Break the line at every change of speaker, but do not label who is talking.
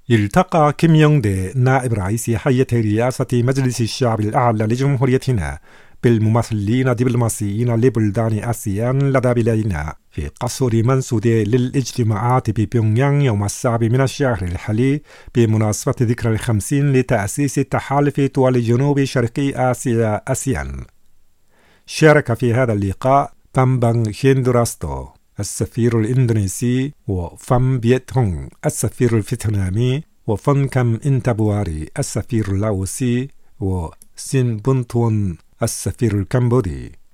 التقى كيم يونغ دي نائب رئيس هيئة رئاسة مجلس الشعب الأعلى لجمهوريتنا بالممثلين الدبلوماسيين لبلدان آسيان لدى بلادنا في قصر منسودي للاجتماعات ببيونغيانغ يوم 7 من الشهر الحالي بمناسبة ذكرى 50 لتأسيس تحالف دول جنوب شرقي آسيا آسيان. شارك في هذا اللقاء بامبانغ هندراستو السفير الإندونيسي، وفام بيت هونغ السفير الفيتنامي، وفون كام إنتابواري السفير اللاوسي، وسين بونتون السفير الكمبودي.